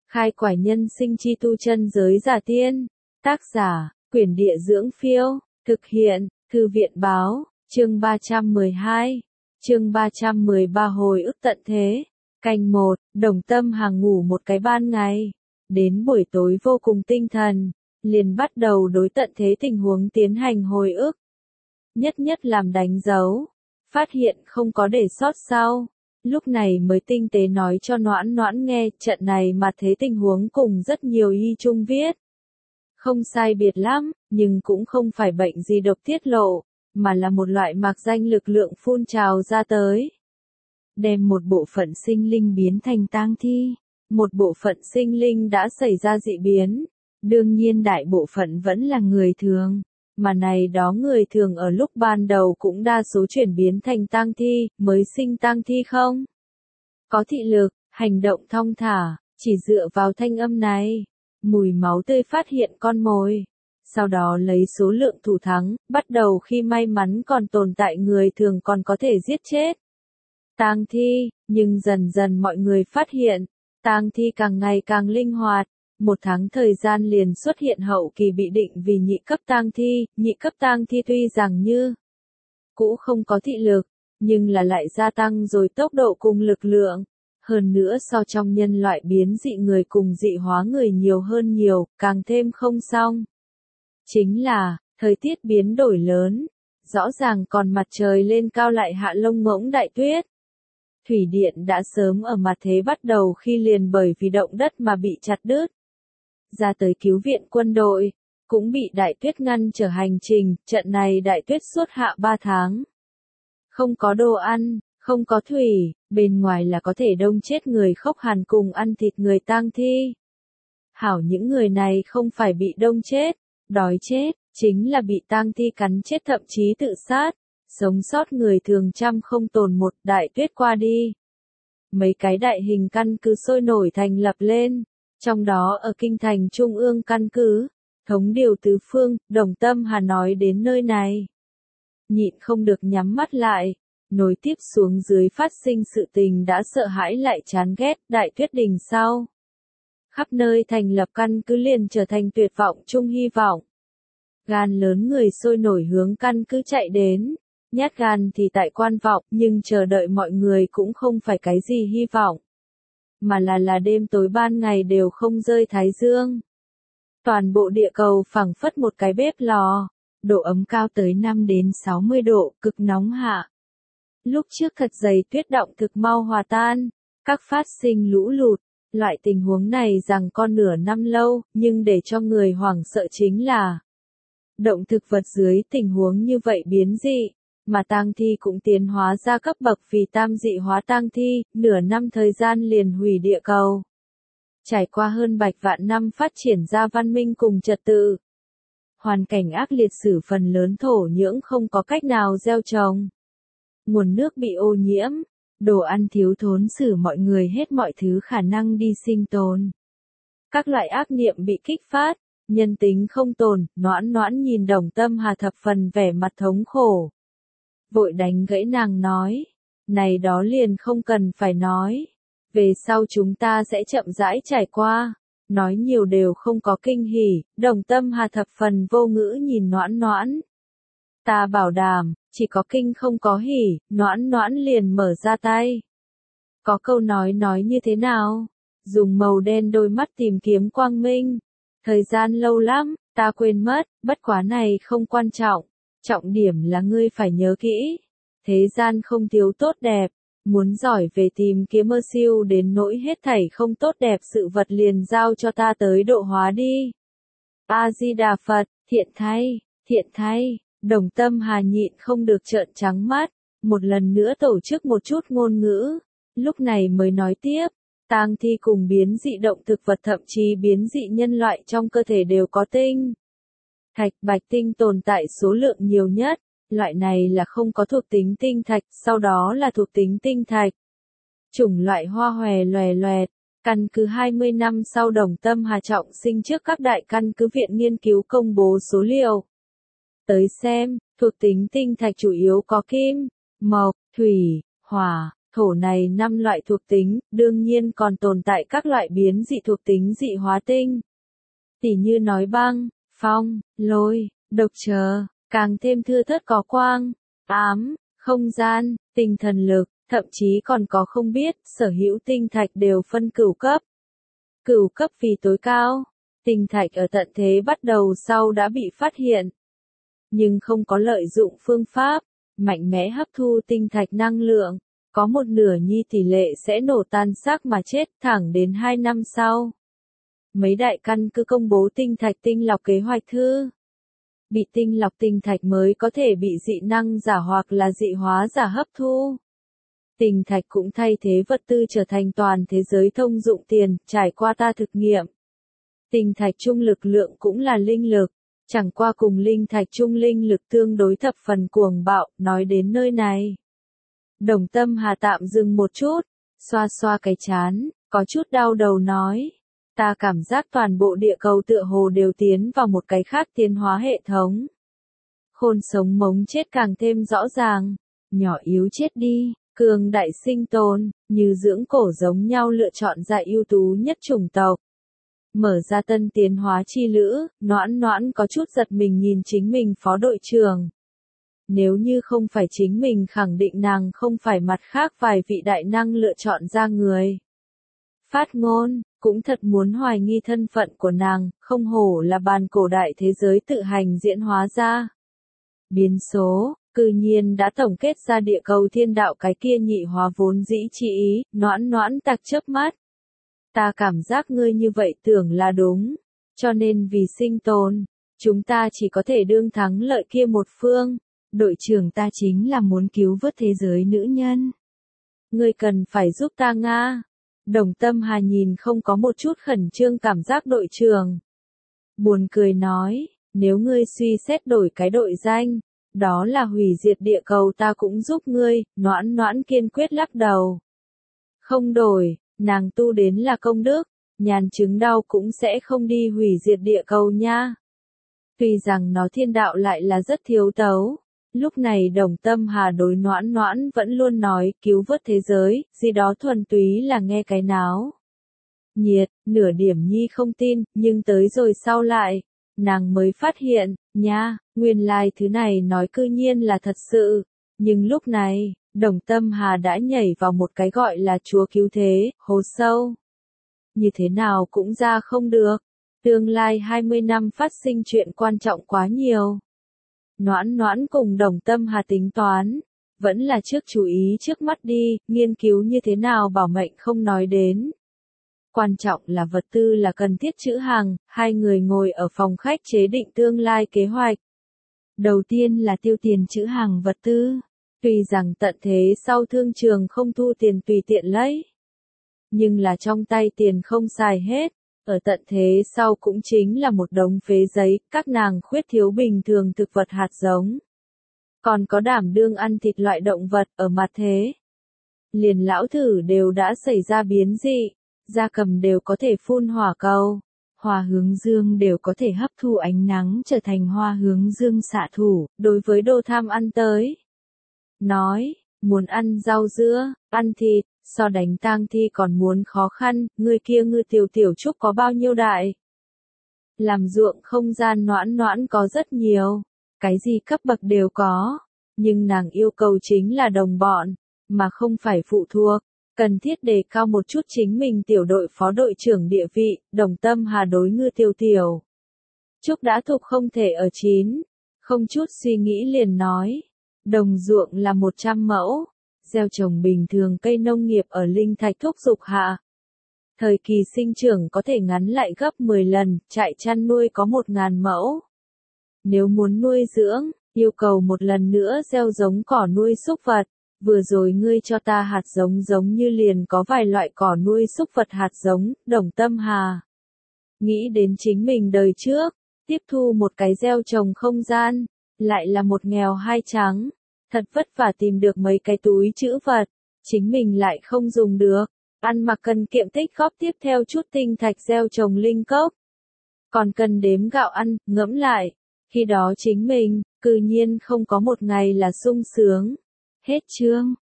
Khai quải nhân sinh chi tu chân giới giả tiên. Tác giả, Quyển Địa Dưỡng Phiêu. Thực hiện, Thư viện Báo. Chương 312. Chương 313 hồi ức tận thế. Canh 1, Đồng Tâm Hà ngủ một cái ban ngày. Đến buổi tối vô cùng tinh thần, liền bắt đầu đối tận thế tình huống tiến hành hồi ức. Nhất nhất làm đánh dấu, phát hiện không có để sót sau. Lúc này mới tinh tế nói cho Noãn Noãn nghe, trận này mà thế tình huống cùng rất nhiều y chung viết. Không sai biệt lắm, nhưng cũng không phải bệnh gì độc tiết lộ, mà là một loại mạc danh lực lượng phun trào ra tới. Đem một bộ phận sinh linh biến thành tang thi, một bộ phận sinh linh đã xảy ra dị biến, đương nhiên đại bộ phận vẫn là người thường. Mà này đó người thường ở lúc ban đầu cũng đa số chuyển biến thành tang thi, mới sinh tang thi không? Có thị lực, hành động thong thả, chỉ dựa vào thanh âm này, mùi máu tươi phát hiện con mồi. Sau đó lấy số lượng thủ thắng, bắt đầu khi may mắn còn tồn tại người thường còn có thể giết chết tang thi, nhưng dần dần mọi người phát hiện, tang thi càng ngày càng linh hoạt. Một tháng thời gian liền xuất hiện hậu kỳ bị định vì nhị cấp tang thi tuy rằng như cũ không có thị lực, nhưng là lại gia tăng rồi tốc độ cùng lực lượng. Hơn nữa so trong nhân loại biến dị người cùng dị hóa người nhiều hơn nhiều, càng thêm không xong. Chính là, thời tiết biến đổi lớn, rõ ràng còn mặt trời lên cao lại hạ lông ngỗng đại tuyết. Thủy điện đã sớm ở mặt thế bắt đầu khi liền bởi vì động đất mà bị chặt đứt. Ra tới cứu viện quân đội, cũng bị đại tuyết ngăn trở hành trình, trận này đại tuyết suốt hạ 3 tháng. Không có đồ ăn, không có thủy, bên ngoài là có thể đông chết người khốc hàn cùng ăn thịt người tang thi. Hảo những người này không phải bị đông chết, đói chết, chính là bị tang thi cắn chết thậm chí tự sát. Sống sót người thường trăm không tồn một, đại tuyết qua đi. Mấy cái đại hình căn cứ sôi nổi thành lập lên. Trong đó ở kinh thành trung ương căn cứ, thống điều tứ phương, Đồng Tâm Hà nói đến nơi này. Nhịn không được nhắm mắt lại, nối tiếp xuống dưới phát sinh sự tình đã sợ hãi lại chán ghét, đại tuyết đình sau. Khắp nơi thành lập căn cứ liền trở thành tuyệt vọng chung hy vọng. Gan lớn người sôi nổi hướng căn cứ chạy đến, nhát gan thì tại quan vọng, nhưng chờ đợi mọi người cũng không phải cái gì hy vọng. Mà là đêm tối ban ngày đều không rơi thái dương. Toàn bộ địa cầu phẳng phất một cái bếp lò, độ ấm cao tới 5 đến 60 độ, cực nóng hạ. Lúc trước thật dày tuyết động thực mau hòa tan, các phát sinh lũ lụt, loại tình huống này rằng con nửa năm lâu, nhưng để cho người hoảng sợ chính là động thực vật dưới tình huống như vậy biến dị. Mà tang thi cũng tiến hóa ra cấp bậc vì tam dị hóa tang thi, nửa năm thời gian liền hủy địa cầu. Trải qua hơn bạch vạn năm phát triển ra văn minh cùng trật tự. Hoàn cảnh ác liệt sử phần lớn thổ nhưỡng không có cách nào gieo trồng. Nguồn nước bị ô nhiễm, đồ ăn thiếu thốn xử mọi người hết mọi thứ khả năng đi sinh tồn. Các loại ác niệm bị kích phát, nhân tính không tồn, Noãn Noãn nhìn Đồng Tâm Hà thập phần vẻ mặt thống khổ. Vội đánh gãy nàng nói, này đó liền không cần phải nói, về sau chúng ta sẽ chậm rãi trải qua, nói nhiều đều không có kinh hỉ, Đồng Tâm Hà thập phần vô ngữ nhìn Noãn Noãn. Ta bảo đảm, chỉ có kinh không có hỉ, Noãn Noãn liền mở ra tay. Có câu nói như thế nào? Dùng màu đen đôi mắt tìm kiếm quang minh. Thời gian lâu lắm, ta quên mất, bất quá này không quan trọng. Trọng điểm là ngươi phải nhớ kỹ. Thế gian không thiếu tốt đẹp. Muốn giỏi về tìm kiếm mơ siêu đến nỗi hết thảy không tốt đẹp sự vật liền giao cho ta tới độ hóa đi. A-di-đà Phật, thiện thay. Đồng Tâm Hà nhịn không được trợn trắng mắt. Một lần nữa tổ chức một chút ngôn ngữ. Lúc này mới nói tiếp. Tang thi cùng biến dị động thực vật thậm chí biến dị nhân loại trong cơ thể đều có tinh thạch, bạch tinh tồn tại số lượng nhiều nhất, loại này là không có thuộc tính tinh thạch, sau đó là thuộc tính tinh thạch. Chủng loại hoa hòe loè loẹt, căn cứ 20 năm sau Đồng Tâm Hà trọng sinh trước các đại căn cứ viện nghiên cứu công bố số liệu. Tới xem, thuộc tính tinh thạch chủ yếu có kim, mộc, thủy, hỏa, thổ này 5 loại thuộc tính, đương nhiên còn tồn tại các loại biến dị thuộc tính dị hóa tinh. Tỉ như nói băng, phong, lôi, độc chờ, càng thêm thưa thớt có quang, ám, không gian, tinh thần lực, thậm chí còn có không biết, sở hữu tinh thạch đều phân cửu cấp. Cửu cấp vì tối cao, tinh thạch ở tận thế bắt đầu sau đã bị phát hiện. Nhưng không có lợi dụng phương pháp, mạnh mẽ hấp thu tinh thạch năng lượng, có một nửa nhi tỷ lệ sẽ nổ tan xác mà chết thẳng đến 2 năm sau. Mấy đại căn cứ công bố tinh thạch tinh lọc kế hoạch thư. Bị tinh lọc tinh thạch mới có thể bị dị năng giả hoặc là dị hóa giả hấp thu. Tinh thạch cũng thay thế vật tư trở thành toàn thế giới thông dụng tiền, trải qua ta thực nghiệm. Tinh thạch trung lực lượng cũng là linh lực, chẳng qua cùng linh thạch trung linh lực tương đối thập phần cuồng bạo, nói đến nơi này. Đồng Tâm Hà tạm dừng một chút, xoa xoa cái chán, có chút đau đầu nói. Ta cảm giác toàn bộ địa cầu tựa hồ đều tiến vào một cái khác tiến hóa hệ thống. Khôn sống mống chết càng thêm rõ ràng, nhỏ yếu chết đi, cường đại sinh tồn, như dưỡng cổ giống nhau lựa chọn ra ưu tú nhất chủng tộc. Mở ra tân tiến hóa chi lữ, Noãn Noãn có chút giật mình nhìn chính mình phó đội trưởng. Nếu như không phải chính mình khẳng định nàng không phải mặt khác vài vị đại năng lựa chọn ra người. Phát ngôn, cũng thật muốn hoài nghi thân phận của nàng, không hổ là bàn cổ đại thế giới tự hành diễn hóa ra. Biến số, cư nhiên đã tổng kết ra địa cầu thiên đạo cái kia nhị hóa vốn dĩ chi ý, Noãn Noãn tặc chớp mắt. Ta cảm giác ngươi như vậy tưởng là đúng, cho nên vì sinh tồn, chúng ta chỉ có thể đương thắng lợi kia một phương. Đội trưởng ta chính là muốn cứu vớt thế giới nữ nhân. Ngươi cần phải giúp ta Nga. Đồng Tâm Hà nhìn không có một chút khẩn trương cảm giác đội trưởng. Buồn cười nói, nếu ngươi suy xét đổi cái đội danh, đó là hủy diệt địa cầu ta cũng giúp ngươi, Noãn Noãn kiên quyết lắc đầu. Không đổi, nàng tu đến là công đức, nhàn chứng đau cũng sẽ không đi hủy diệt địa cầu nha. Tuy rằng nó thiên đạo lại là rất thiếu tấu. Lúc này Đồng Tâm Hà đối Noãn Noãn vẫn luôn nói cứu vớt thế giới, gì đó thuần túy là nghe cái náo. Nhiệt, nửa điểm nhi không tin, nhưng tới rồi sau lại, nàng mới phát hiện, nha, nguyên lai thứ này nói cư nhiên là thật sự. Nhưng lúc này, Đồng Tâm Hà đã nhảy vào một cái gọi là Chúa cứu thế, hố sâu. Như thế nào cũng ra không được. Tương lai 20 năm phát sinh chuyện quan trọng quá nhiều. Noãn Noãn cùng Đồng Tâm Hà tính toán, vẫn là trước chú ý trước mắt đi, nghiên cứu như thế nào bảo mệnh không nói đến. Quan trọng là vật tư là cần thiết trữ hàng, hai người ngồi ở phòng khách chế định tương lai kế hoạch. Đầu tiên là tiêu tiền trữ hàng vật tư, tuy rằng tận thế sau thương trường không thu tiền tùy tiện lấy. Nhưng là trong tay tiền không xài hết. Ở tận thế sau cũng chính là một đống phế giấy, các nàng khuyết thiếu bình thường thực vật hạt giống. Còn có đảm đương ăn thịt loại động vật ở mặt thế. Liền lão thử đều đã xảy ra biến dị, gia cầm đều có thể phun hỏa cầu, hoa hướng dương đều có thể hấp thu ánh nắng trở thành hoa hướng dương xạ thủ, đối với đồ tham ăn tới. Nói, muốn ăn rau dưa, ăn thịt. So đánh tang thi còn muốn khó khăn, người kia ngư tiểu trúc có bao nhiêu đại. Làm ruộng không gian Noãn Noãn có rất nhiều, cái gì cấp bậc đều có, nhưng nàng yêu cầu chính là đồng bọn, mà không phải phụ thuộc, cần thiết đề cao một chút chính mình tiểu đội phó đội trưởng địa vị, Đồng Tâm Hà đối ngư tiểu. Trúc đã thuộc không thể ở chín, không chút suy nghĩ liền nói, đồng ruộng là 100 mẫu. Gieo trồng bình thường cây nông nghiệp ở linh thạch thúc dục hạ. Thời kỳ sinh trưởng có thể ngắn lại gấp 10 lần, trại chăn nuôi có 1.000 mẫu. Nếu muốn nuôi dưỡng, yêu cầu một lần nữa gieo giống cỏ nuôi súc vật. Vừa rồi ngươi cho ta hạt giống giống như liền có vài loại cỏ nuôi súc vật hạt giống, Đồng Tâm Hà. Nghĩ đến chính mình đời trước, tiếp thu một cái gieo trồng không gian, lại là một nghèo hai trắng. Thật vất vả tìm được mấy cái túi trữ vật, chính mình lại không dùng được, ăn mặc cần kiệm tích góp tiếp theo chút tinh thạch gieo trồng linh cốc. Còn cần đếm gạo ăn, ngẫm lại, khi đó chính mình, cư nhiên không có một ngày là sung sướng. Hết chương.